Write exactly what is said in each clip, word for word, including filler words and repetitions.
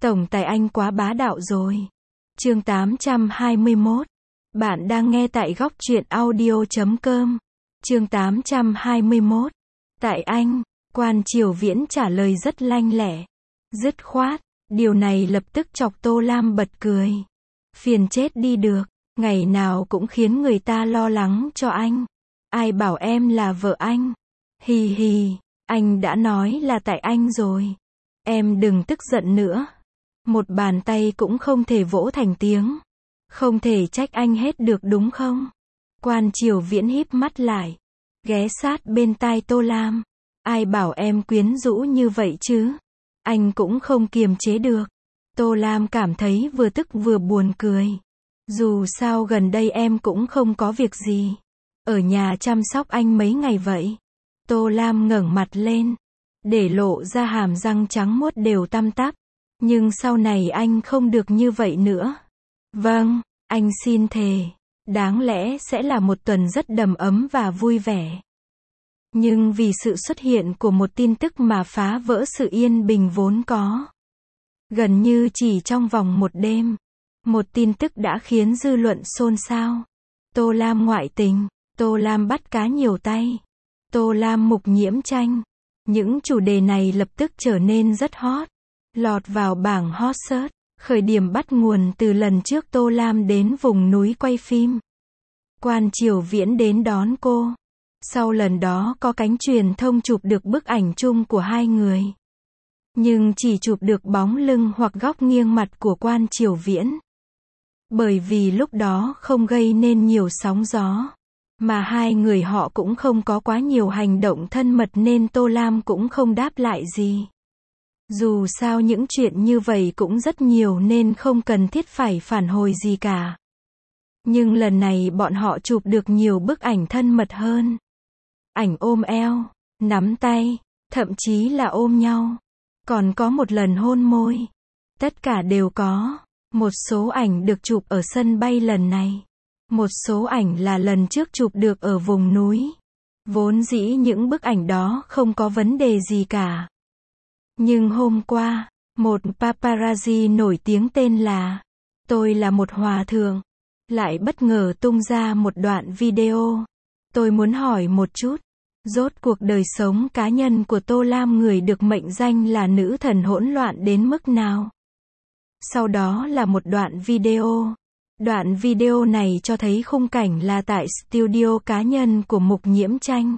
Tổng tài anh quá bá đạo rồi. Chương tám trăm hai mươi mốt. Bạn đang nghe tại góc truyện audio chấm com. Chương tám trăm hai mươi mốt. Tại anh, Quan Triều Viễn trả lời rất lanh lẹ, dứt khoát. Điều này lập tức chọc Tô Lam bật cười. Phiền chết đi được, ngày nào cũng khiến người ta lo lắng cho anh. Ai bảo em là vợ anh? Hì hì, anh đã nói là tại anh rồi. Em đừng tức giận nữa. Một bàn tay cũng không thể vỗ thành tiếng. Không thể trách anh hết được đúng không? Quan Triều Viễn híp mắt lại, ghé sát bên tai Tô Lam. Ai bảo em quyến rũ như vậy chứ? Anh cũng không kiềm chế được. Tô Lam cảm thấy vừa tức vừa buồn cười. Dù sao gần đây em cũng không có việc gì. Ở nhà chăm sóc anh mấy ngày vậy. Tô Lam ngẩng mặt lên, để lộ ra hàm răng trắng muốt đều tăm tắp. Nhưng sau này anh không được như vậy nữa. Vâng, anh xin thề. Đáng lẽ sẽ là một tuần rất đầm ấm và vui vẻ. Nhưng vì sự xuất hiện của một tin tức mà phá vỡ sự yên bình vốn có. Gần như chỉ trong vòng một đêm, một tin tức đã khiến dư luận xôn xao. Tô Lam ngoại tình, Tô Lam bắt cá nhiều tay, Tô Lam mục nhiễm tranh. Những chủ đề này lập tức trở nên rất hot, lọt vào bảng hot search. Khởi điểm bắt nguồn từ lần trước Tô Lam đến vùng núi quay phim. Quan Triều Viễn đến đón cô. Sau lần đó có cánh truyền thông chụp được bức ảnh chung của hai người. Nhưng chỉ chụp được bóng lưng hoặc góc nghiêng mặt của Quan Triều Viễn. Bởi vì lúc đó không gây nên nhiều sóng gió. Mà hai người họ cũng không có quá nhiều hành động thân mật nên Tô Lam cũng không đáp lại gì. Dù sao những chuyện như vậy cũng rất nhiều nên không cần thiết phải phản hồi gì cả. Nhưng lần này bọn họ chụp được nhiều bức ảnh thân mật hơn. Ảnh ôm eo, nắm tay, thậm chí là ôm nhau. Còn có một lần hôn môi. Tất cả đều có. Một số ảnh được chụp ở sân bay lần này. Một số ảnh là lần trước chụp được ở vùng núi. Vốn dĩ những bức ảnh đó không có vấn đề gì cả. Nhưng hôm qua, một paparazzi nổi tiếng tên là Tôi là một hòa thượng, lại bất ngờ tung ra một đoạn video. Tôi muốn hỏi một chút, rốt cuộc đời sống cá nhân của Tô Lam, người được mệnh danh là nữ thần hỗn loạn, đến mức nào? Sau đó là một đoạn video. Đoạn video này cho thấy khung cảnh là tại studio cá nhân của Mục Nhiễm Tranh.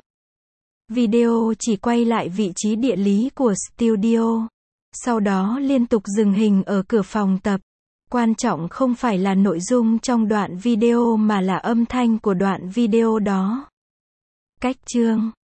Video chỉ quay lại vị trí địa lý của studio. Sau đó liên tục dừng hình ở cửa phòng tập. Quan trọng không phải là nội dung trong đoạn video mà là âm thanh của đoạn video đó. Cách chương